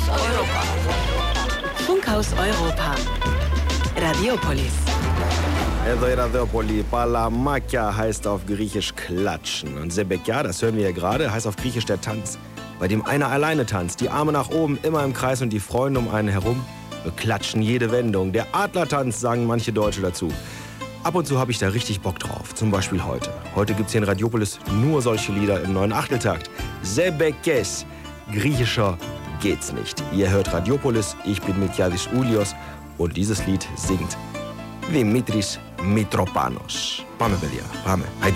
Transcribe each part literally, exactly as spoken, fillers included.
Funkhaus Europa. Funkhaus Europa. Radiopolis. Εδώ η Radiopolis. Παλαμάκια heißt auf Griechisch klatschen. Und Zebekia, das hören wir ja gerade, heißt auf Griechisch der Tanz, bei dem einer alleine tanzt, die Arme nach oben, immer im Kreis und die Freunde um einen herum beklatschen jede Wendung. Der Adlertanz, sagen manche Deutsche dazu. Ab und zu habe ich da richtig Bock drauf, zum Beispiel heute. Heute gibt es hier in Radiopolis nur solche Lieder im neuen Achteltakt. Zebekes, griechischer geht's nicht. Ihr hört Radiopolis, ich bin Miltiadis Oulios und dieses Lied singt Δημήτρης Μητροπάνος. Πάμε παιδιά, πάμε, άιντε.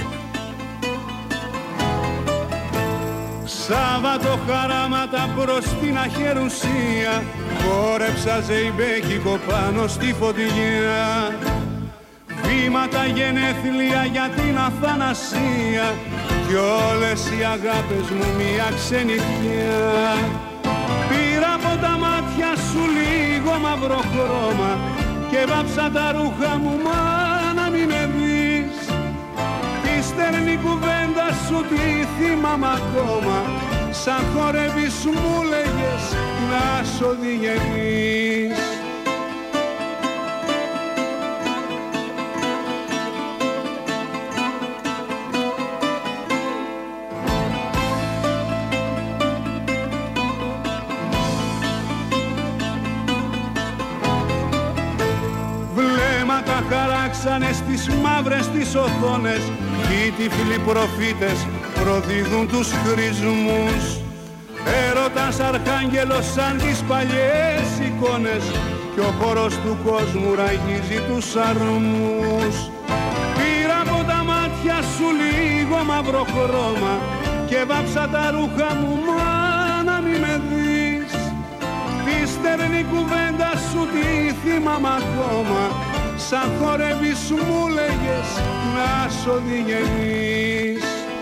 Σάββατο χαράματα προς την αχερουσία, χόρεψα ζεϊμπέκικο πάνω στη φωτιά. Βήματα γενέθλια για την αθανασία κι όλες οι αγάπες μου μια ξενιτιά. Πήρα από τα μάτια σου λίγο μαύρο χρώμα και βάψα τα ρούχα μου, μα να μην με δεις. Τη στερνή κουβέντα σου τη θυμάμαι ακόμα, σαν χορεύεις μου λέγες να σ' οδηγείς. Χαράξανε στις μαύρες τις οθόνες κι οι τυφλοί προφήτες προδίδουν τους χρησμούς. Έρωτας αρχάγγελος σαν τις παλιές εικόνες κι ο χώρος του κόσμου ραγίζει τους αρμούς. Πήρα από τα μάτια σου λίγο μαύρο χρώμα και βάψα τα ρούχα μου, μα να μην με δεις. Τη στερνή κουβέντα σου τη θυμάμαι ακόμα, σαν χορεύεις μου λέγες να σ' οδηγείς.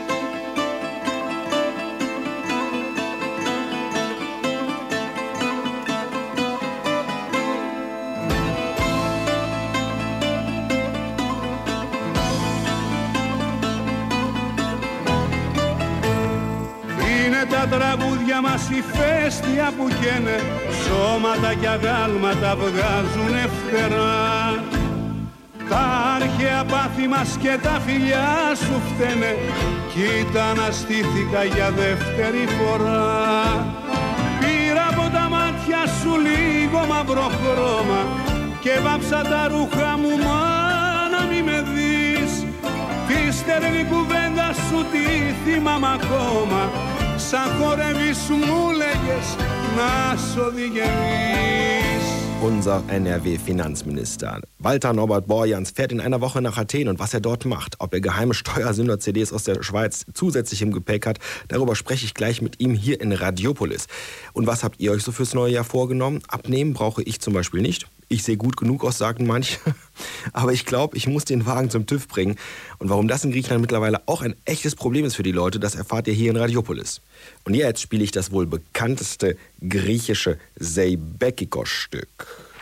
Είναι τα τραγούδια μας η φέστια που καίνε, σώματα κι αγάλματα βγάζουνε φτερά. Τα αρχαία πάθη μας και τα φιλιά σου φταίνε, κοίτα να στήθηκα για δεύτερη φορά. Πήρα από τα μάτια σου λίγο μαύρο χρώμα και βάψα τα ρούχα μου, μα να μη με δεις. Τη στερνή κουβέντα σου τη θυμάμαι ακόμα, σαν χορεύεις μου λέγες να σ' οδηγείς. Unser N R W-Finanzminister Walter Norbert Borjans fährt in einer Woche nach Athen und was er dort macht, ob er geheime Steuersünder-C Ds aus der Schweiz zusätzlich im Gepäck hat, darüber spreche ich gleich mit ihm hier in Radiopolis. Und was habt ihr euch so fürs neue Jahr vorgenommen? Abnehmen brauche ich zum Beispiel nicht. Ich sehe gut genug aus, sagen manche. Aber ich glaube, ich muss den Wagen zum TÜV bringen. Und warum das in Griechenland mittlerweile auch ein echtes Problem ist für die Leute, das erfahrt ihr hier in Radiopolis. Und jetzt spiele ich das wohl bekannteste griechische Zeibekikos-Stück.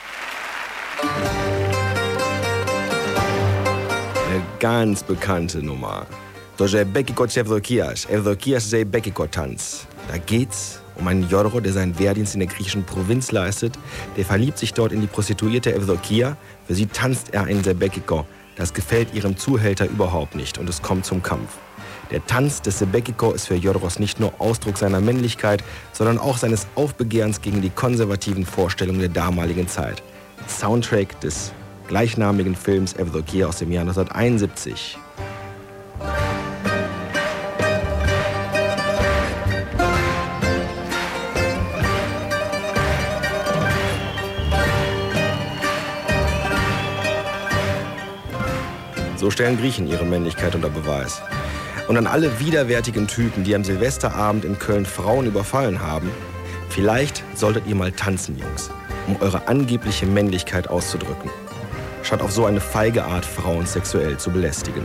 Eine ganz bekannte Nummer. Το Zeibekiko της Ευδοκίας, Ευδοκίας Zeibekiko-Tanz. Da geht's um einen Giorgo, der seinen Wehrdienst in der griechischen Provinz leistet. Der verliebt sich dort in die Prostituierte Evdokia. Für sie tanzt er ein Zeibekiko. Das gefällt ihrem Zuhälter überhaupt nicht und es kommt zum Kampf. Der Tanz des Zeibekiko ist für Giorgos nicht nur Ausdruck seiner Männlichkeit, sondern auch seines Aufbegehrens gegen die konservativen Vorstellungen der damaligen Zeit. Soundtrack des gleichnamigen Films Evdokia aus dem Jahr neunzehnhunderteinundsiebzig. So stellen Griechen ihre Männlichkeit unter Beweis. Und an alle widerwärtigen Typen, die am Silvesterabend in Köln Frauen überfallen haben, vielleicht solltet ihr mal tanzen, Jungs, um eure angebliche Männlichkeit auszudrücken, statt auf so eine feige Art, Frauen sexuell zu belästigen.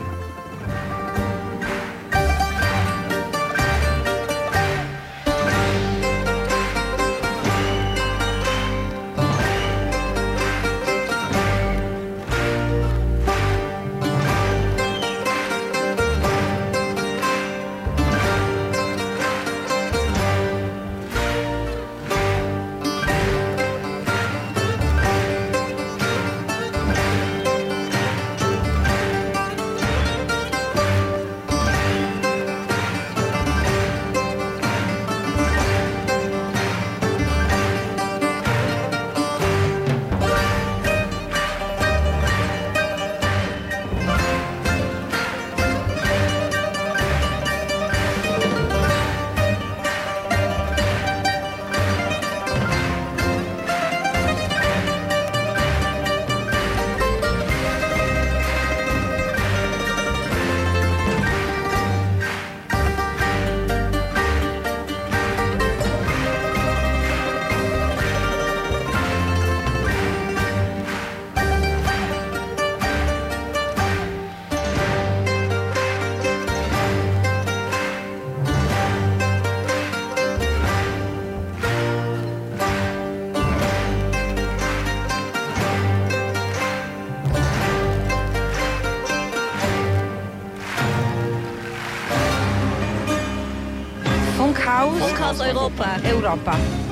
Funkhaus. Funkhaus Europa. Europa.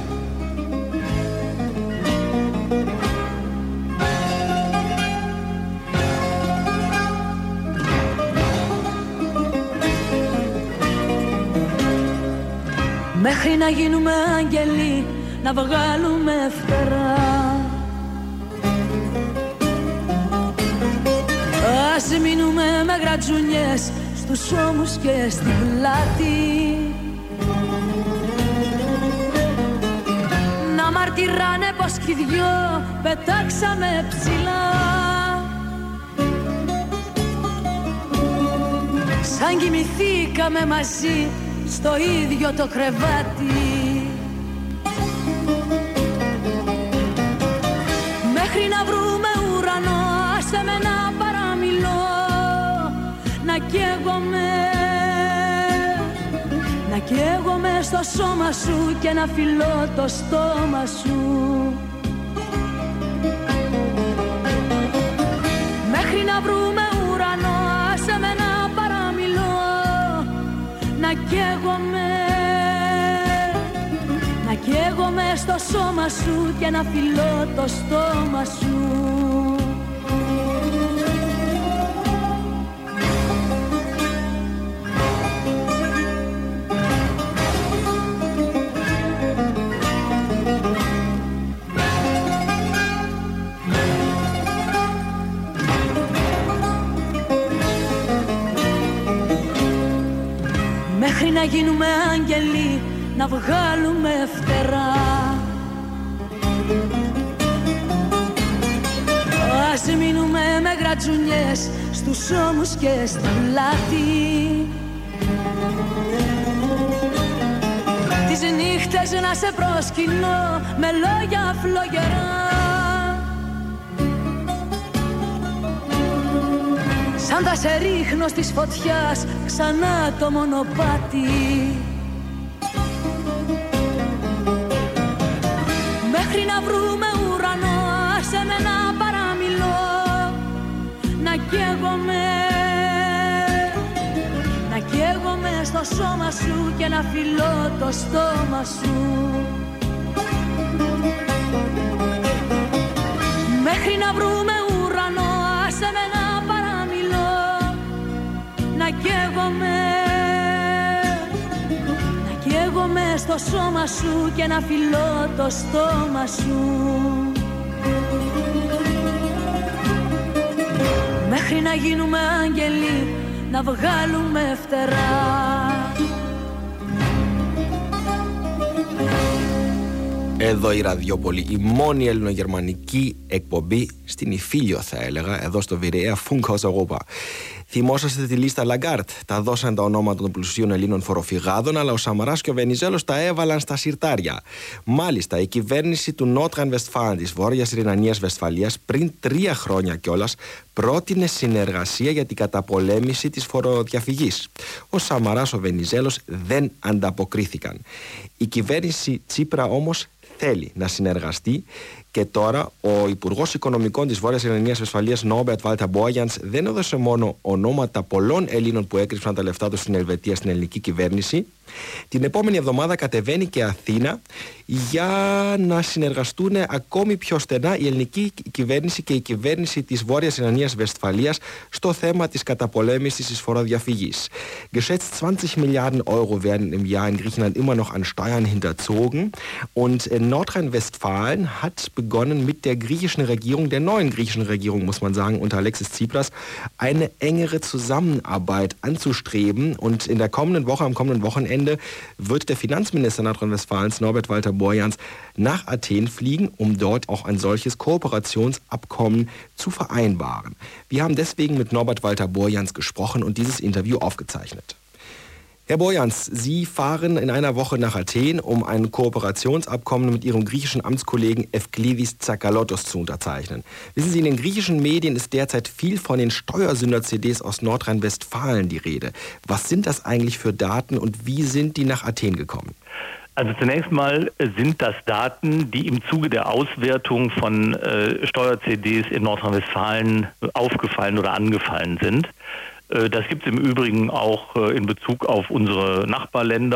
Μέχρι να γίνουμε άγγελοι, να βγάλουμε φτερά. Ας μείνουμε με γρατζουνιές στους ώμους και στην πλάτη. Να μαρτυράνε πως κι οι δυο πετάξαμε ψηλά. Σαν κοιμηθήκαμε μαζί στο ίδιο το κρεβάτι. Μέχρι να βρούμε ουρανό, άσε με να παραμιλώ, να καίγομαι, να καίγομαι στο σώμα σου και να φιλώ το στόμα σου. Μέχρι να βρούμε ουρανό, άσε με να παραμιλώ, να καίγομαι, να καίγομαι στο σώμα σου και να φιλώ το στόμα σου. Μέχρι να γίνουμε άγγελοι, να βγάλουμε φτερά. Ας μείνουμε με γρατζουνιές στους ώμους και στην πλάτη. Τις νύχτες να σε προσκυνώ με λόγια φλογερά. Σαν θα σε ρίχνω στις φωτιάς ξανά το μονοπάτι. Μέχρι να βρούμε ουρανό, άσε με να παραμιλώ, να καίγομαι, να καίγομαι στο σώμα σου και να φιλώ το στόμα σου. Μέχρι να βρούμε ουρανό, άσε με να παραμιλώ, να καίγομαι, να καίγομαι στο σώμα σου και να φιλώ το στόμα σου. Μέχρι να γίνουμε άγγελοι, να βγάλουμε φτερά. Εδώ η Ραδιόπολη, η μόνη ελληνογερμανική εκπομπή στην Ιφίλιο, θα έλεγα, εδώ στο Βηρέα Funkhaus Europa. Θυμόσαστε τη λίστα Λαγκάρτ. Τα δώσαν τα ονόματα των πλουσίων Ελλήνων φοροφυγάδων, αλλά ο Σαμαράς και ο Βενιζέλος τα έβαλαν στα συρτάρια. Μάλιστα, η κυβέρνηση του Νότραν Βεσφάλεν, της Βόρειας Ρινανίας Βεσφαλίας, πριν τρία χρόνια κιόλας, πρότεινε συνεργασία για την καταπολέμηση της φοροδιαφυγής. Ο Σαμαράς, ο Βενιζέλος δεν ανταποκρίθηκαν. Η κυβέρνηση Τσίπρα όμως θέλει να συνεργαστεί και τώρα ο Υπουργός Οικονομικών της Βόρειας Ρινανίας Βεσφαλίας, Νόμπερτ Βάλτερ Μπόριανς, δεν έδωσε μόνο ονόματα πολλών Ελλήνων που έκρυψαν τα λεφτά τους στην Ελβετία στην ελληνική κυβέρνηση. Την επόμενη εβδομάδα κατεβαίνει και Αθήνα για να συνεργαστούν ακόμη πιο στενά η ελληνική κυβέρνηση και η κυβέρνηση της Βόρειας Ρινανίας Βεσφαλίας στο θέμα της καταπολέμησης της φοροδιαφυγής. Geschätzt zwanzig Milliarden Euro werden im Jahr in Griechenland immer noch an Steuern hinterzogen und Nordrhein-Westfalen hat begonnen mit der griechischen Regierung, der neuen griechischen Regierung, muss man sagen, unter Alexis Tsipras, eine engere Zusammenarbeit anzustreben. Und in der kommenden Woche, am kommenden Wochenende, wird der Finanzminister Nordrhein-Westfalens, Norbert Walter Borjans, nach Athen fliegen, um dort auch ein solches Kooperationsabkommen zu vereinbaren. Wir haben deswegen mit Norbert Walter Borjans gesprochen und dieses Interview aufgezeichnet. Herr Borjans, Sie fahren in einer Woche nach Athen, um ein Kooperationsabkommen mit Ihrem griechischen Amtskollegen Evklidis Tsakalotos zu unterzeichnen. Wissen Sie, in den griechischen Medien ist derzeit viel von den Steuersünder-C Ds aus Nordrhein-Westfalen die Rede. Was sind das eigentlich für Daten und wie sind die nach Athen gekommen? Also zunächst mal sind das Daten, die im Zuge der Auswertung von äh, Steuer-C Ds in Nordrhein-Westfalen aufgefallen oder angefallen sind. Das gibt es im Übrigen auch in Bezug auf unsere Nachbarländer,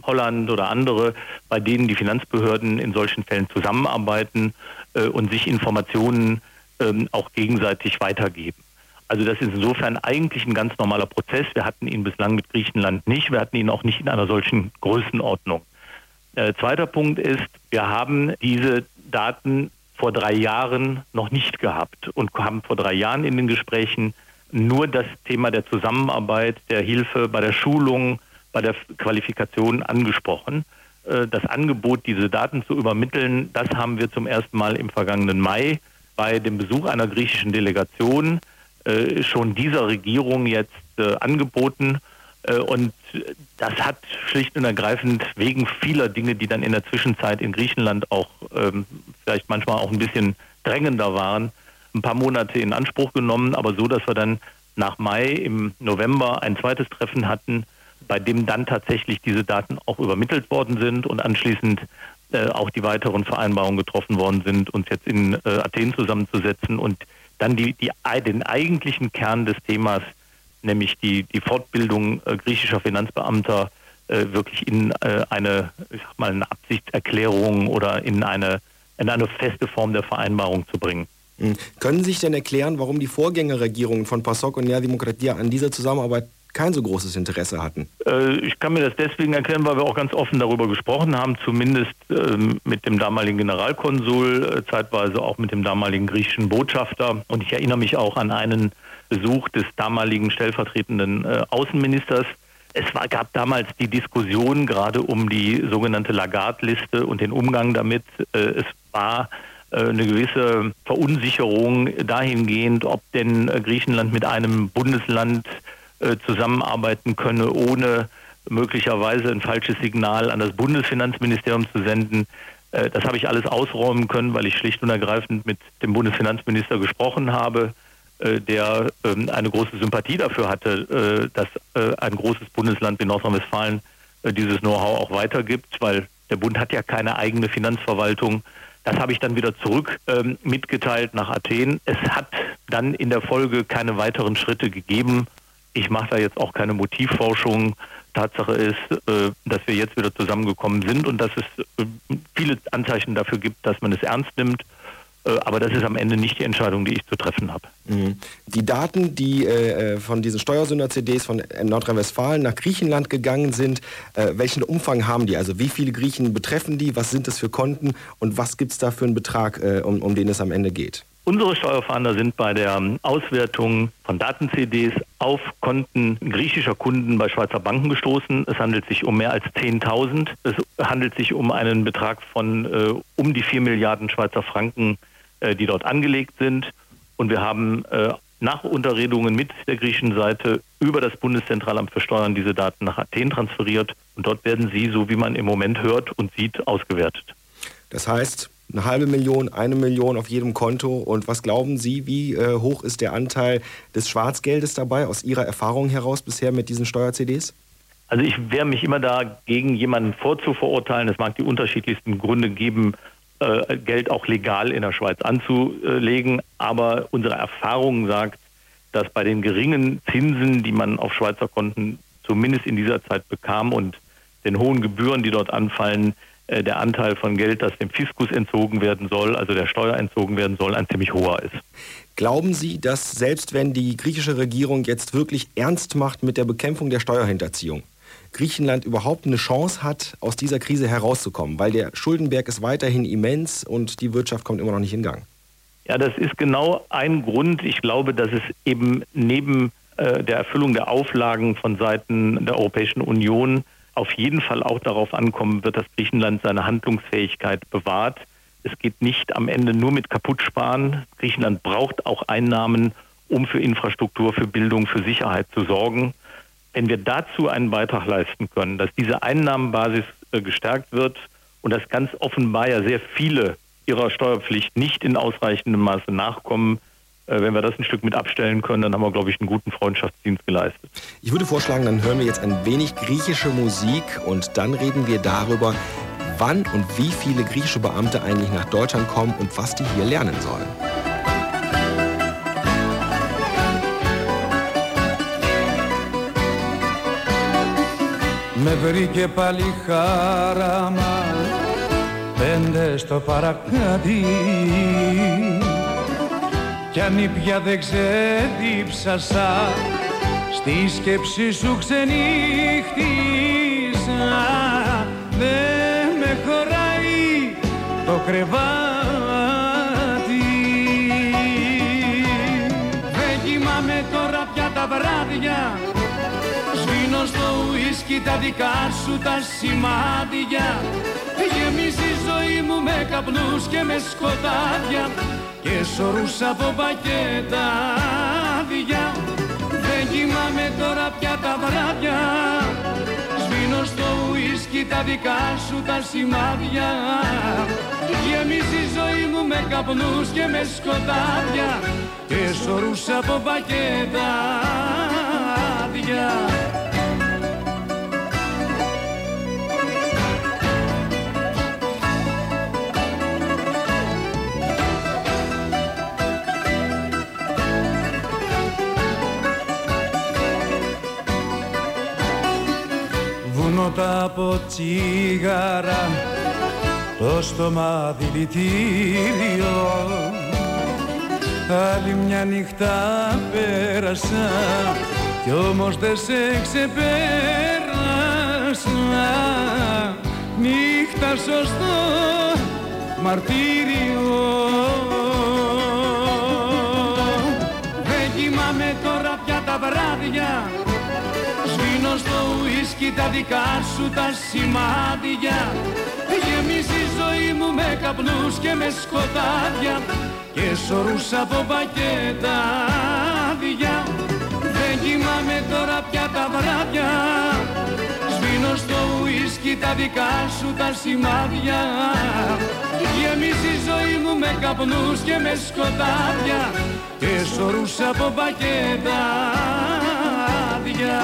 Holland oder andere, bei denen die Finanzbehörden in solchen Fällen zusammenarbeiten äh, und sich Informationen ähm, auch gegenseitig weitergeben. Also das ist insofern eigentlich ein ganz normaler Prozess. Wir hatten ihn bislang mit Griechenland nicht. Wir hatten ihn auch nicht in einer solchen Größenordnung. Äh, zweiter Punkt ist, wir haben diese Daten vor drei Jahren noch nicht gehabt und haben vor drei Jahren in den Gesprächen nur das Thema der Zusammenarbeit, der Hilfe bei der Schulung, bei der Qualifikation angesprochen. Das Angebot, diese Daten zu übermitteln, das haben wir zum ersten Mal im vergangenen Mai bei dem Besuch einer griechischen Delegation schon dieser Regierung jetzt angeboten. Und das hat schlicht und ergreifend wegen vieler Dinge, die dann in der Zwischenzeit in Griechenland auch ähm, vielleicht manchmal auch ein bisschen drängender waren, ein paar Monate in Anspruch genommen, aber so, dass wir dann nach Mai im November ein zweites Treffen hatten, bei dem dann tatsächlich diese Daten auch übermittelt worden sind und anschließend äh, auch die weiteren Vereinbarungen getroffen worden sind, uns jetzt in äh, Athen zusammenzusetzen und dann die, die, den eigentlichen Kern des Themas, nämlich die, die Fortbildung äh, griechischer Finanzbeamter äh, wirklich in äh, eine, ich sag mal, eine Absichtserklärung oder in eine, in eine feste Form der Vereinbarung zu bringen. Mhm. Können Sie sich denn erklären, warum die Vorgängerregierungen von PASOK und Nea Dimokratia an dieser Zusammenarbeit kein so großes Interesse hatten? Äh, ich kann mir das deswegen erklären, weil wir auch ganz offen darüber gesprochen haben, zumindest äh, mit dem damaligen Generalkonsul, äh, zeitweise auch mit dem damaligen griechischen Botschafter. Und ich erinnere mich auch an einen Besuch des damaligen stellvertretenden äh, Außenministers. Es war, gab damals die Diskussion gerade um die sogenannte Lagarde-Liste und den Umgang damit. Äh, es war äh, eine gewisse Verunsicherung dahingehend, ob denn äh, Griechenland mit einem Bundesland äh, zusammenarbeiten könne, ohne möglicherweise ein falsches Signal an das Bundesfinanzministerium zu senden. Äh, das habe ich alles ausräumen können, weil ich schlicht und ergreifend mit dem Bundesfinanzminister gesprochen habe, der ähm, eine große Sympathie dafür hatte, äh, dass äh, ein großes Bundesland wie Nordrhein-Westfalen äh, dieses Know-how auch weitergibt, weil der Bund hat ja keine eigene Finanzverwaltung. Das habe ich dann wieder zurück ähm, mitgeteilt nach Athen. Es hat dann in der Folge keine weiteren Schritte gegeben. Ich mache da jetzt auch keine Motivforschung. Tatsache ist, äh, dass wir jetzt wieder zusammengekommen sind und dass es äh, viele Anzeichen dafür gibt, dass man es ernst nimmt. Aber das ist am Ende nicht die Entscheidung, die ich zu treffen habe. Die Daten, die äh, von diesen Steuersünder-C Ds von Nordrhein-Westfalen nach Griechenland gegangen sind, äh, welchen Umfang haben die? Also wie viele Griechen betreffen die? Was sind das für Konten? Und was gibt es da für einen Betrag, äh, um, um den es am Ende geht? Unsere Steuerfahnder sind bei der Auswertung von Daten-C Ds auf Konten griechischer Kunden bei Schweizer Banken gestoßen. Es handelt sich um mehr als zehntausend. Es handelt sich um einen Betrag von äh, um die vier Milliarden Schweizer Franken, äh, die dort angelegt sind. Und wir haben äh, nach Unterredungen mit der griechischen Seite über das Bundeszentralamt für Steuern diese Daten nach Athen transferiert. Und dort werden sie, so wie man im Moment hört und sieht, ausgewertet. Das heißt, eine halbe Million, eine Million auf jedem Konto. Und was glauben Sie, wie äh, hoch ist der Anteil des Schwarzgeldes dabei, aus Ihrer Erfahrung heraus bisher mit diesen Steuer-C Ds? Also ich wehre mich immer dagegen, jemanden vorzuverurteilen. Es mag die unterschiedlichsten Gründe geben, äh, Geld auch legal in der Schweiz anzulegen. Aber unsere Erfahrung sagt, dass bei den geringen Zinsen, die man auf Schweizer Konten zumindest in dieser Zeit bekam und den hohen Gebühren, die dort anfallen, der Anteil von Geld, das dem Fiskus entzogen werden soll, also der Steuer entzogen werden soll, ein ziemlich hoher ist. Glauben Sie, dass selbst wenn die griechische Regierung jetzt wirklich ernst macht mit der Bekämpfung der Steuerhinterziehung, Griechenland überhaupt eine Chance hat, aus dieser Krise herauszukommen? Weil der Schuldenberg ist weiterhin immens und die Wirtschaft kommt immer noch nicht in Gang. Ja, das ist genau ein Grund. Ich glaube, dass es eben neben äh, der Erfüllung der Auflagen von Seiten der Europäischen Union auf jeden Fall auch darauf ankommen wird, dass Griechenland seine Handlungsfähigkeit bewahrt. Es geht nicht am Ende nur mit Kaputtsparen. Griechenland braucht auch Einnahmen, um für Infrastruktur, für Bildung, für Sicherheit zu sorgen. Wenn wir dazu einen Beitrag leisten können, dass diese Einnahmenbasis äh, gestärkt wird und dass ganz offenbar ja sehr viele ihrer Steuerpflicht nicht in ausreichendem Maße nachkommen, wenn wir das ein Stück mit abstellen können, dann haben wir, glaube ich, einen guten Freundschaftsdienst geleistet. Ich würde vorschlagen, dann hören wir jetzt ein wenig griechische Musik und dann reden wir darüber, wann und wie viele griechische Beamte eigentlich nach Deutschland kommen und was die hier lernen sollen. με βρήκε πάλι χάραμα πέντε στο παρακάτι κι αν ήπια δεν ξεδίψασα στη σκέψη σου ξενύχτησα δεν με χωράει το κρεβάτι δεν κοιμάμαι τώρα πια τα βράδια σβήνω στο ουίσκι τα δικά σου τα σημάδια γεμίζει η ζωή μου με καπνούς και με σκοτάδια και σωρούς από πακέτα άδεια δεν κοιμάμαι τώρα πια τα βράδια σβήνω στο ουίσκι τα δικά σου τα σημάδια γεμίζει η ζωή μου με καπνούς και με σκοτάδια και σωρούς από πακέτα άδεια. Βουνότα από τσίγαρα το στόμα δηλητήριο άλλη μια νύχτα πέρασα κι όμως δεν σε ξεπέρασα νύχτα σωστό μαρτύριο δεν κοιμάμαι τώρα πια τα βράδια σβήνω στο ουίσκι τα δικά σου τα σημάδια γεμίζει η ζωή μου με καπνούς και με σκοτάδια και σωρούς από πακέτα άδεια δεν κοιμάμαι τώρα πια τα βράδια σβήνω στο ουίσκι τα δικά σου τα σημάδια γεμίζει η ζωή μου με καπνούς και με σκοτάδια και σωρούς από πακέτα άδεια.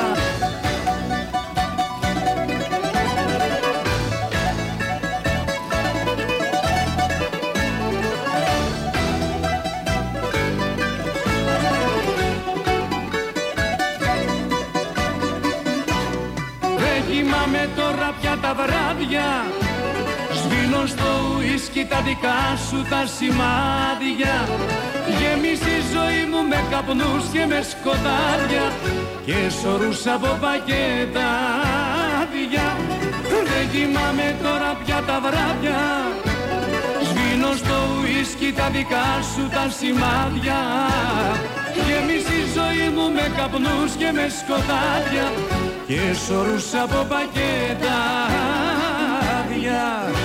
Κοιμάμαι τώρα πια τα βράδια σβήνω στο ουίσκι τα δικά σου τα σημάδια γεμίζει η ζωή μου με καπνούς και με σκοτάδια και σωρούς από πακέτα άδεια δεν κοιμάμαι τώρα πια τα βράδια σβήνω στο ουίσκι τα δικά σου τα σημάδια γεμίζει η ζωή μου με καπνούς και με σκοτάδια και σωρούς από πακέτα άδεια.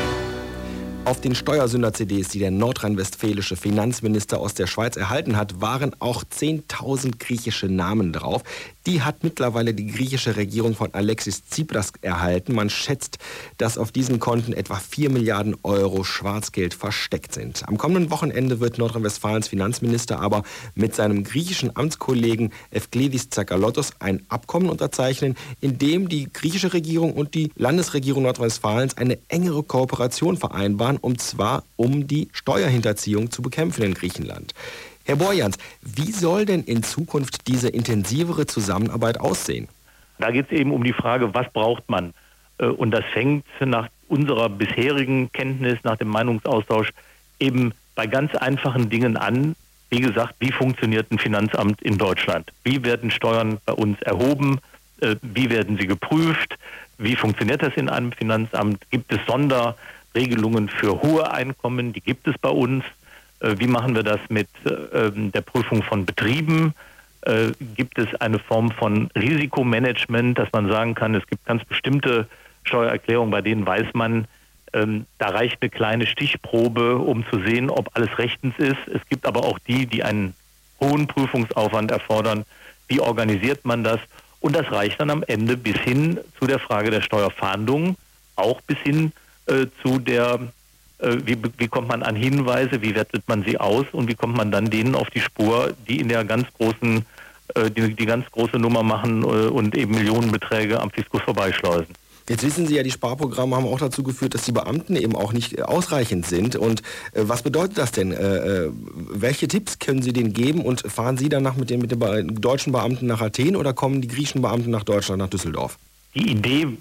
Auf den Steuersünder-C Ds, die der nordrhein-westfälische Finanzminister aus der Schweiz erhalten hat, waren auch zehntausend griechische Namen drauf. Die hat mittlerweile die griechische Regierung von Alexis Tsipras erhalten. Man schätzt, dass auf diesen Konten etwa vier Milliarden Euro Schwarzgeld versteckt sind. Am kommenden Wochenende wird Nordrhein-Westfalens Finanzminister aber mit seinem griechischen Amtskollegen Evklidis Tsakalotos ein Abkommen unterzeichnen, in dem die griechische Regierung und die Landesregierung Nordrhein-Westfalens eine engere Kooperation vereinbaren, und zwar um die Steuerhinterziehung zu bekämpfen in Griechenland. Herr Borjans, wie soll denn in Zukunft diese intensivere Zusammenarbeit aussehen? Da geht es eben um die Frage, was braucht man? Und das fängt nach unserer bisherigen Kenntnis, nach dem Meinungsaustausch eben bei ganz einfachen Dingen an. Wie gesagt, wie funktioniert ein Finanzamt in Deutschland? Wie werden Steuern bei uns erhoben? Wie werden sie geprüft? Wie funktioniert das in einem Finanzamt? Gibt es Sonderregelungen für hohe Einkommen? Die gibt es bei uns. Wie machen wir das mit äh, der Prüfung von Betrieben? Äh, gibt es eine Form von Risikomanagement, dass man sagen kann, es gibt ganz bestimmte Steuererklärungen, bei denen weiß man, ähm, da reicht eine kleine Stichprobe, um zu sehen, ob alles rechtens ist. Es gibt aber auch die, die einen hohen Prüfungsaufwand erfordern. Wie organisiert man das? Und das reicht dann am Ende bis hin zu der Frage der Steuerfahndung, auch bis hin äh, zu der Wie, wie kommt man an Hinweise, wie wertet man sie aus und wie kommt man dann denen auf die Spur, die in der ganz großen, die, die ganz große Nummer machen und eben Millionenbeträge am Fiskus vorbeischleusen. Jetzt wissen Sie ja, die Sparprogramme haben auch dazu geführt, dass die Beamten eben auch nicht ausreichend sind. Und äh, was bedeutet das denn? Äh, welche Tipps können Sie denen geben und fahren Sie danach mit den, mit den deutschen Beamten nach Athen oder kommen die griechischen Beamten nach Deutschland, nach Düsseldorf? Die Idee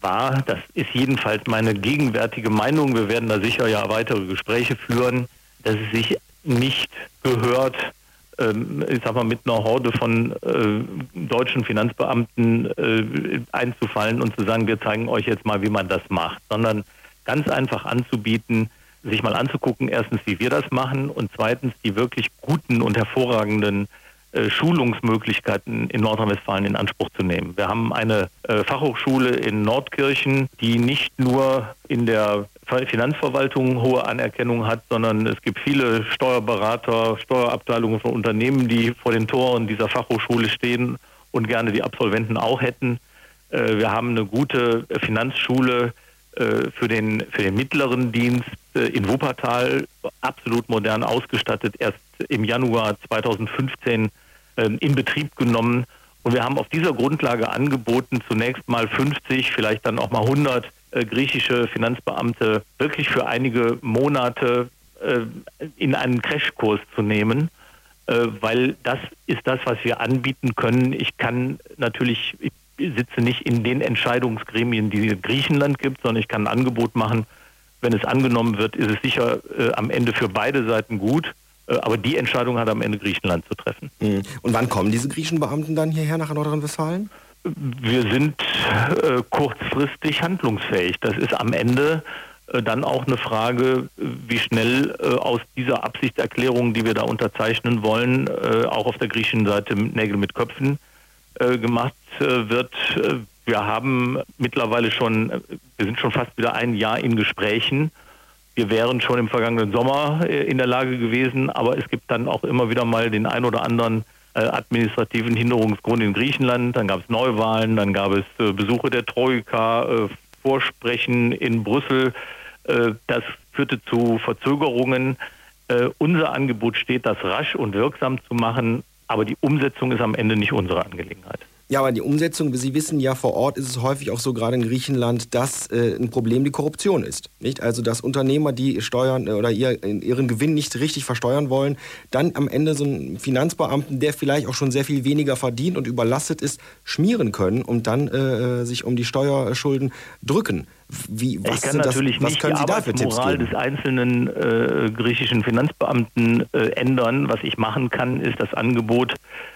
war, das ist jedenfalls meine gegenwärtige Meinung, wir werden da sicher ja weitere Gespräche führen, dass es sich nicht gehört, ähm, ich sag mal, mit einer Horde von äh, deutschen Finanzbeamten äh, einzufallen und zu sagen, wir zeigen euch jetzt mal, wie man das macht, sondern ganz einfach anzubieten, sich mal anzugucken, erstens, wie wir das machen und zweitens die wirklich guten und hervorragenden äh, Schulungsmöglichkeiten in Nordrhein-Westfalen in Anspruch zu nehmen. Wir haben eine äh, Fachhochschule in Nordkirchen, die nicht nur in der Finanzverwaltung hohe Anerkennung hat, sondern es gibt viele Steuerberater, Steuerabteilungen von Unternehmen, die vor den Toren dieser Fachhochschule stehen und gerne die Absolventen auch hätten. Äh, wir haben eine gute Finanzschule äh, für den, für den mittleren Dienst äh, in Wuppertal, absolut modern ausgestattet, erst im Januar zweitausendfünfzehn äh, in Betrieb genommen. Und wir haben auf dieser Grundlage angeboten, zunächst mal fünfzig, vielleicht dann auch mal hundert äh, griechische Finanzbeamte wirklich für einige Monate äh, in einen Crashkurs zu nehmen, äh, weil das ist das, was wir anbieten können. Ich kann natürlich, ich sitze nicht in den Entscheidungsgremien, die es in Griechenland gibt, sondern ich kann ein Angebot machen. Wenn es angenommen wird, ist es sicher äh, am Ende für beide Seiten gut. Aber die Entscheidung hat am Ende Griechenland zu treffen. Und wann kommen diese griechischen Beamten dann hierher nach Nordrhein-Westfalen? Wir sind äh, kurzfristig handlungsfähig. Das ist am Ende äh, dann auch eine Frage, wie schnell äh, aus dieser Absichtserklärung, die wir da unterzeichnen wollen, äh, auch auf der griechischen Seite Nägel mit Köpfen äh, gemacht äh, wird. Wir haben mittlerweile schon, wir sind schon fast wieder ein Jahr in Gesprächen. Wir wären schon im vergangenen Sommer in der Lage gewesen, aber es gibt dann auch immer wieder mal den ein oder anderen äh, administrativen Hinderungsgrund in Griechenland. Dann gab es Neuwahlen, dann gab es äh, Besuche der Troika, äh, Vorsprechen in Brüssel. Äh, das führte zu Verzögerungen. Äh, unser Angebot steht, das rasch und wirksam zu machen, aber die Umsetzung ist am Ende nicht unsere Angelegenheit. Ja, aber die Umsetzung, Sie wissen ja, vor Ort ist es häufig auch so, gerade in Griechenland, dass äh, ein Problem die Korruption ist. Nicht? Also, dass Unternehmer, die Steuern äh, oder ihr, ihren Gewinn nicht richtig versteuern wollen, dann am Ende so einen Finanzbeamten, der vielleicht auch schon sehr viel weniger verdient und überlastet ist, schmieren können und dann äh, sich um die Steuerschulden drücken. Wie, was ich kann sind natürlich das, was nicht können die Sie da für Tipps Arbeitsmoral geben? des einzelnen äh, griechischen Finanzbeamten äh, ändern. Was ich machen kann, ist das Angebot,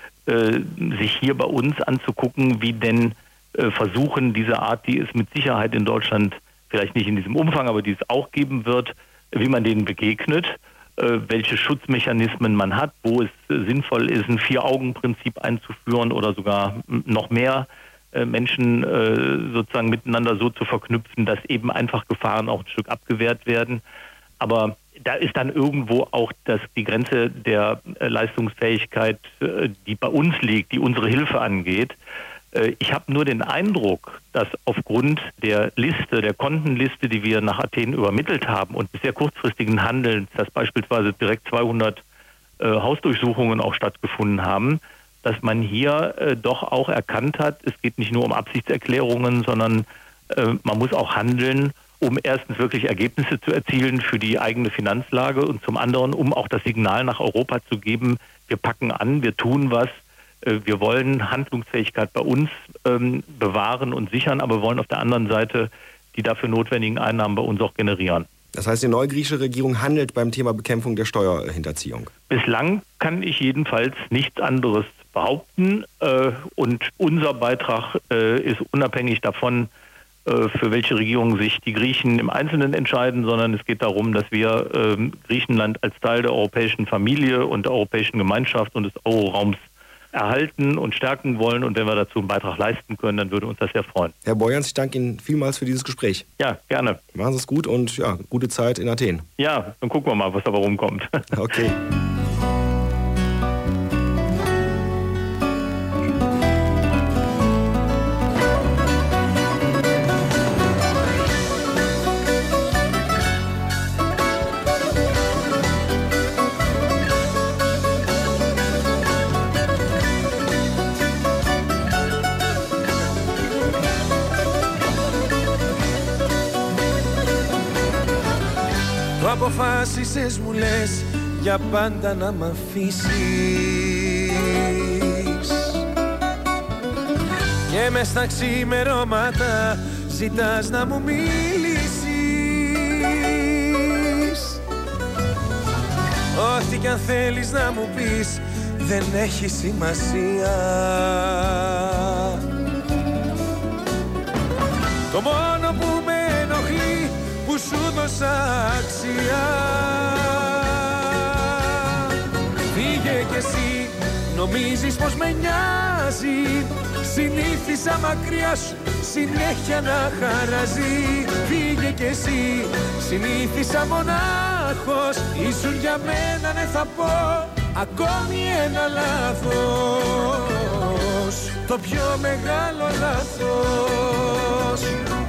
sich hier bei uns anzugucken, wie denn äh, Versuchen dieser Art, die es mit Sicherheit in Deutschland vielleicht nicht in diesem Umfang, aber die es auch geben wird, wie man denen begegnet, äh, welche Schutzmechanismen man hat, wo es äh, sinnvoll ist, ein Vier-Augen-Prinzip einzuführen oder sogar noch mehr äh, Menschen äh, sozusagen miteinander so zu verknüpfen, dass eben einfach Gefahren auch ein Stück abgewehrt werden. Aber da ist dann irgendwo auch das, die Grenze der äh, Leistungsfähigkeit, äh, die bei uns liegt, die unsere Hilfe angeht. Äh, ich habe nur den Eindruck, dass aufgrund der Liste, der Kontenliste, die wir nach Athen übermittelt haben und des sehr kurzfristigen Handelns, dass beispielsweise direkt zweihundert äh, Hausdurchsuchungen auch stattgefunden haben, dass man hier äh, doch auch erkannt hat, es geht nicht nur um Absichtserklärungen, sondern äh, man muss auch handeln, um erstens wirklich Ergebnisse zu erzielen für die eigene Finanzlage und zum anderen, um auch das Signal nach Europa zu geben, wir packen an, wir tun was, äh, wir wollen Handlungsfähigkeit bei uns ähm, bewahren und sichern, aber wir wollen auf der anderen Seite die dafür notwendigen Einnahmen bei uns auch generieren. Das heißt, die neue griechische Regierung handelt beim Thema Bekämpfung der Steuerhinterziehung? Bislang kann ich jedenfalls nichts anderes behaupten äh, und unser Beitrag äh, ist unabhängig davon, für welche Regierung sich die Griechen im Einzelnen entscheiden, sondern es geht darum, dass wir ähm, Griechenland als Teil der europäischen Familie und der europäischen Gemeinschaft und des Euroraums erhalten und stärken wollen. Und wenn wir dazu einen Beitrag leisten können, dann würde uns das sehr freuen. Herr Borjans, ich danke Ihnen vielmals für dieses Gespräch. Ja, gerne. Machen Sie es gut und ja, gute Zeit in Athen. Ja, dann gucken wir mal, was dabei rumkommt. Okay. Αποφάσισες μου λες για πάντα να μ' αφήσεις Και μες στα ξημερώματα ζητάς να μου μιλήσεις. Ό,τι κι αν θέλεις να μου πεις δεν έχει σημασία. Το μόνο που με ενοχλεί που σου δώσα αξία. Φύγε κι εσύ, νομίζεις πως με νοιάζει. Συνήθισα μακριά σου συνέχεια να χαράζει. Φύγε κι εσύ, συνήθισα μονάχος. Ήσουν για μένα, ναι θα πω, ακόμη ένα λάθος. Το πιο μεγάλο λάθος.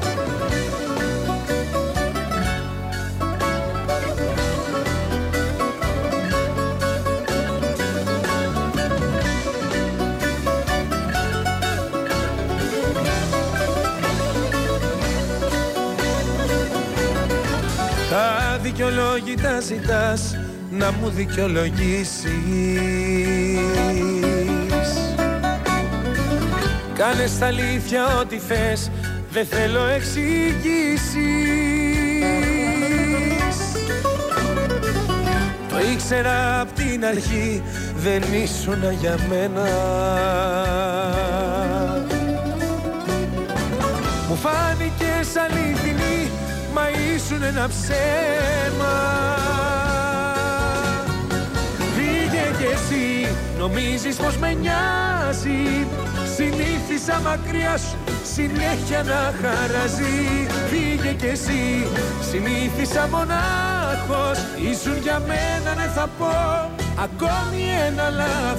Τα δικαιολόγητα ζητάς να μου δικαιολογήσεις. Κάνε στα αλήθεια ό,τι θες, δεν θέλω εξηγήσεις. Το ήξερα απ' την αρχή, δεν ήσουνα για μένα. Μου φάνηκες αληθινή, μα ήσουν ένα ψέμα. Φύγε κι εσύ, νομίζεις πως με νοιάζει. Συνήθισα μακριά σου συνέχεια να χαράζει. Φύγε κι εσύ, συνήθισα μονάχος. Ήσουν για μένα, ναι θα πω, ακόμη ένα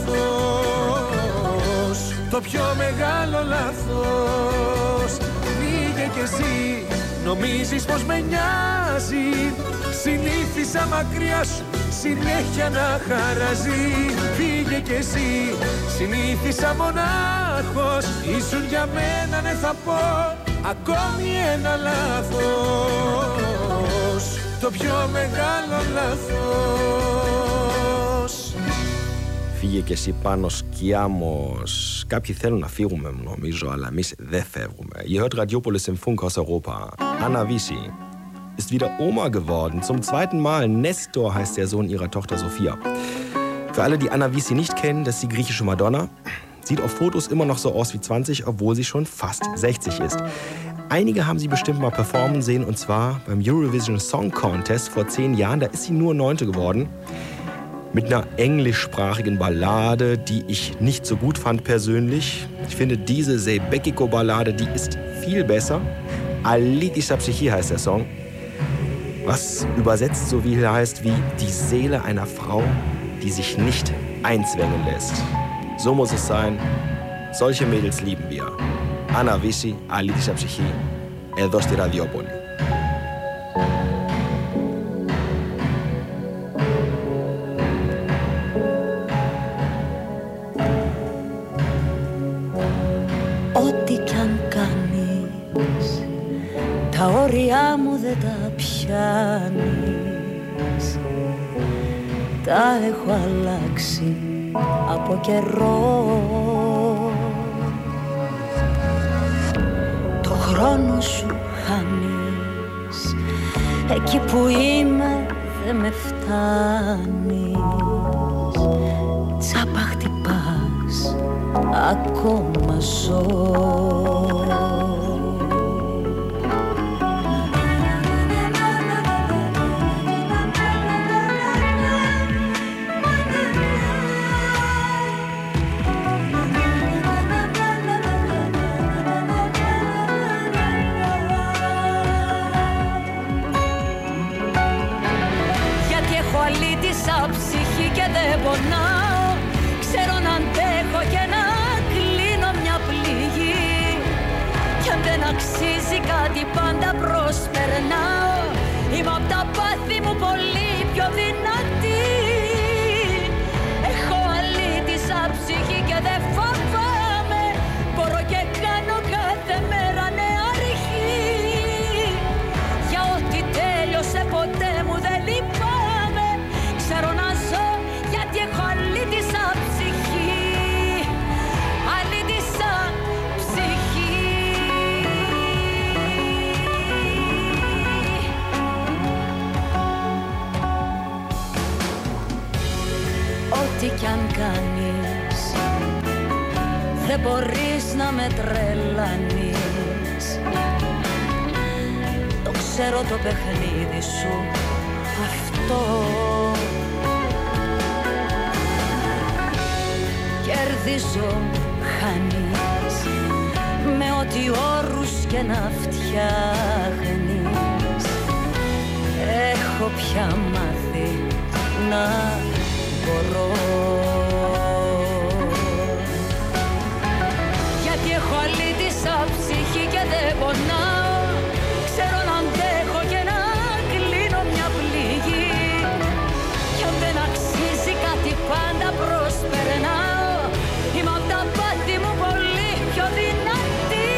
λάθος. Το πιο μεγάλο λάθος. Φύγε κι εσύ, νομίζεις πως με νοιάζει. Συνήθισα μακριά σου συνέχεια να χαράζει. Φύγε κι εσύ, συνήθισα μονάχος. Ήσουν για μένα, ναι θα πω, ακόμη ένα λάθος. Το πιο μεγάλο λάθος. Φύγε κι εσύ πάνω σκιάμος. Κάποιοι θέλουν να φύγουμε νομίζω, αλλά εμείς δεν φεύγουμε. Ihr hört Radiopolis im Funkhaus Europa. Anna Vissi ist wieder Oma geworden. Zum zweiten Mal. Nestor heißt der Sohn ihrer Tochter Sophia. Für alle, die Anna Vissi nicht kennen, das ist die griechische Madonna. Sieht auf Fotos immer noch so aus wie zwanzig, obwohl sie schon fast sechzig ist. Einige haben sie bestimmt mal performen sehen, und zwar beim Eurovision Song Contest vor zehn Jahren. Da ist sie nur Neunte geworden. Mit einer englischsprachigen Ballade, die ich nicht so gut fand persönlich. Ich finde diese Sebekiko-Ballade, die ist viel besser. Alitisha Psyche heißt der Song. Was übersetzt so viel heißt wie die Seele einer Frau, die sich nicht einzwängen lässt. So muss es sein. Solche Mädels lieben wir. Anna Vissi, Alitisha Psyche, εδώ στη Ραδιόπολη. Ό,τι κι αν κάνεις, τα όρια μου δεν τα πιάνεις. Τα έχω αλλάξει από καιρό. Το χρόνο σου χάνεις, εκεί που είμαι δεν με φτάνεις. Τσάπα χτυπάς, ακόμα ζω. Ψυχή και δεν πονάω. Ξέρω να αντέχω και να κλείνω μια πληγή. Κι αν δεν αξίζει κάτι πάντα προσπερνάω. Είμαι απ' τα πάθη μου πολύ πιο δυνατή. Έχω αλήτησα ψυχή και δεν φοβάμαι. Μπορώ και κάνω κάθε μέρα νέα αρχή. Για ό,τι τέλειωσε ποτέ μου δεν λυπάμαι. Ξέρω να ζω γιατί έχω αλήτησα ψυχή. Αλήτησα ψυχή. καν κανείς. Δεν μπορείς να με τρελανείς. Το ξέρω το παιχνίδι σου αυτό. Κερδίζω, χάνεις, με ό,τι όρους και να φτιάχνεις. Έχω πια μάθει να μπορώ. Γιατί έχω αλήτησα ψυχή και δεν πονάω. Ξέρω να αντέχω και να κλείνω μια πληγή. Κι αν δεν αξίζει κάτι πάντα προσπερνάω. Είμαι απ' τα πάθη μου πολύ πιο δυνατή.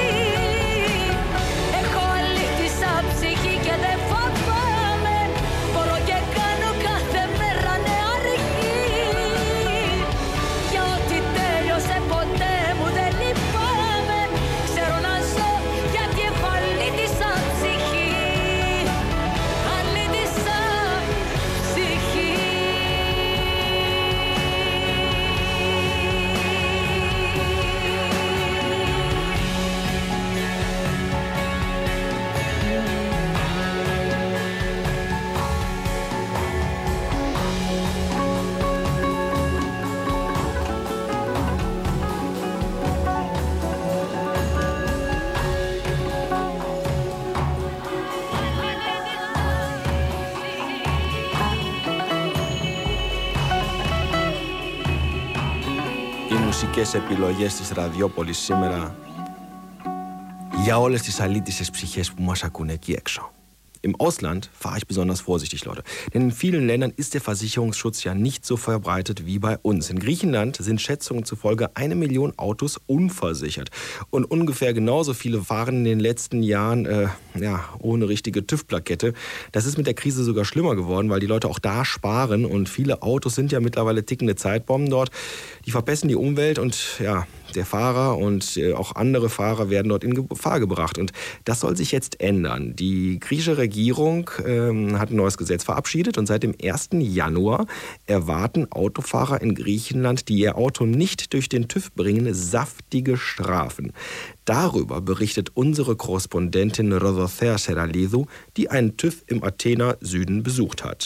Έχω αλήτησα ψυχή και δεν φοβάμαι. Μπορώ και κάνω κάθε μέρα νέα αρχή. Για ό,τι τέλειωσε ποτέ μου δεν λυπάμαι. Ξέρω να ζω γιατί έχω αλήτησα ψυχή. Αλήτησα ψυχή. Οι μουσικές επιλογές της Ραδιόπολης σήμερα για όλες τις αλήτησες ψυχές που μας ακούνε εκεί έξω. Im Ausland fahre ich besonders vorsichtig, Leute. Denn in vielen Ländern ist der Versicherungsschutz ja nicht so verbreitet wie bei uns. In Griechenland sind Schätzungen zufolge eine Million Autos unversichert. Und ungefähr genauso viele fahren in den letzten Jahren äh, ja, ohne richtige TÜV-Plakette. Das ist mit der Krise sogar schlimmer geworden, weil die Leute auch da sparen. Und viele Autos sind ja mittlerweile tickende Zeitbomben dort. Die verpesten die Umwelt und ja, der Fahrer und äh, auch andere Fahrer werden dort in Gefahr gebracht. Und das soll sich jetzt ändern. Die griechische Regierung ähm, hat ein neues Gesetz verabschiedet und seit dem ersten Januar erwarten Autofahrer in Griechenland, die ihr Auto nicht durch den TÜV bringen, saftige Strafen. Darüber berichtet unsere Korrespondentin Rodothea Seralidou, die einen TÜV im Athener Süden besucht hat.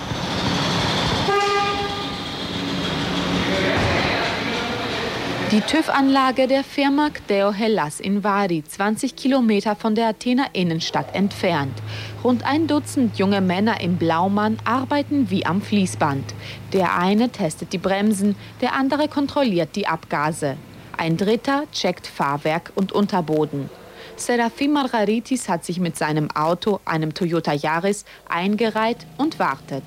Die TÜV-Anlage der Firma Kteo Hellas in Vari, zwanzig Kilometer von der Athener Innenstadt entfernt. Rund ein Dutzend junge Männer im Blaumann arbeiten wie am Fließband. Der eine testet die Bremsen, der andere kontrolliert die Abgase. Ein dritter checkt Fahrwerk und Unterboden. Serafim Margaritis hat sich mit seinem Auto, einem Toyota Yaris, eingereiht und wartet.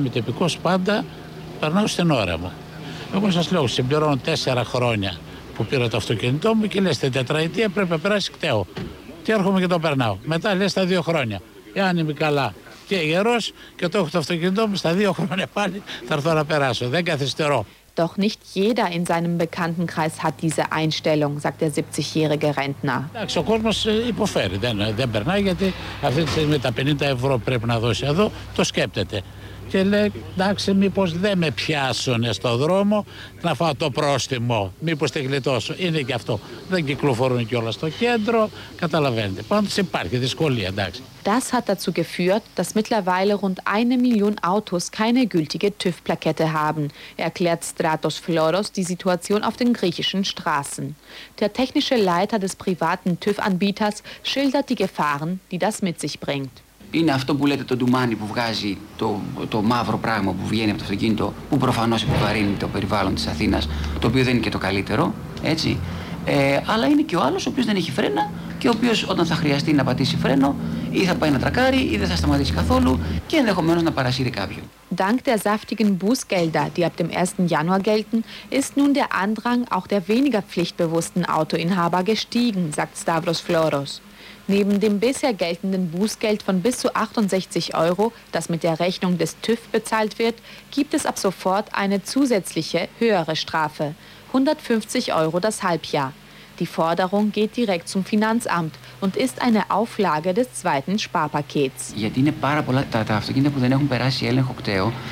Όπως σας λέω, συμπληρώνω τέσσερα χρόνια που πήρα το αυτοκίνητό μου και λες στην τετραετία πρέπει να περάσει κταίο. Και έρχομαι και το περνάω. Μετά λες στα δύο χρόνια. Εάν είμαι καλά και gieros και το έχω το αυτοκίνητό μου, στα δύο χρόνια πάλι θα έρθω να περάσω. Δεν καθυστερώ. Doch nicht jeder in seinem Bekanntenkreis hat diese Einstellung, sagt der siebzigjährige Rentner. Εντάξει, ο κόσμος υποφέρει. Δεν, δεν περνάει γιατί αυτή τη στιγμή τα πενήντα ευρώ πρέπει να δώσει εδώ, το σκέπτεται. Και λέει, εντάξει, μήπως δεν με πιάσουνε στο δρόμο να φάω το πρόστιμο, μήπως τη γλιτώσω. Είναι και αυτό. Δεν κυκλοφορούν κιόλας στο κέντρο, καταλαβαίνετε. Πάντως υπάρχει δυσκολία, εντάξει. Das hat dazu geführt, dass mittlerweile rund eine Million Autos keine gültige TÜV-Plakette haben, erklärt Stratos Floros die Situation auf den griechischen Straßen. Der technische Leiter des privaten TÜV-Anbieters schildert die Gefahren, die das mit sich bringt. Είναι αυτό που λέτε το ντουμάνι που βγάζει το, το μαύρο πράγμα που βγαίνει από το αυτοκίνητο, που προφανώς επιβαρύνει το περιβάλλον της Αθήνας, το οποίο δεν είναι και το καλύτερο, έτσι. Ε, αλλά είναι και ο άλλος ο οποίος δεν έχει φρένα και ο οποίος όταν θα χρειαστεί να πατήσει φρένο ή θα πάει να τρακάρει ή δεν θα σταματήσει καθόλου και ενδεχομένως να παρασύρει κάποιον. Dank der saftigen Bußgelder, die ab dem ersten Januar gelten, ist nun der Andrang auch der weniger pflichtbewussten Autoinhaber gestiegen, sagt Stavros Floros. Neben dem bisher geltenden Bußgeld von bis zu achtundsechzig Euro, das mit der Rechnung des TÜV bezahlt wird, gibt es ab sofort eine zusätzliche, höhere Strafe, hundertfünfzig Euro das Halbjahr. Die Forderung geht direkt zum Finanzamt und ist eine Auflage des zweiten Sparpakets. Γιατί είναι πάρα πολλά τα, τα αυτοκίνητα που δεν έχουν περάσει έλεγχο κταίο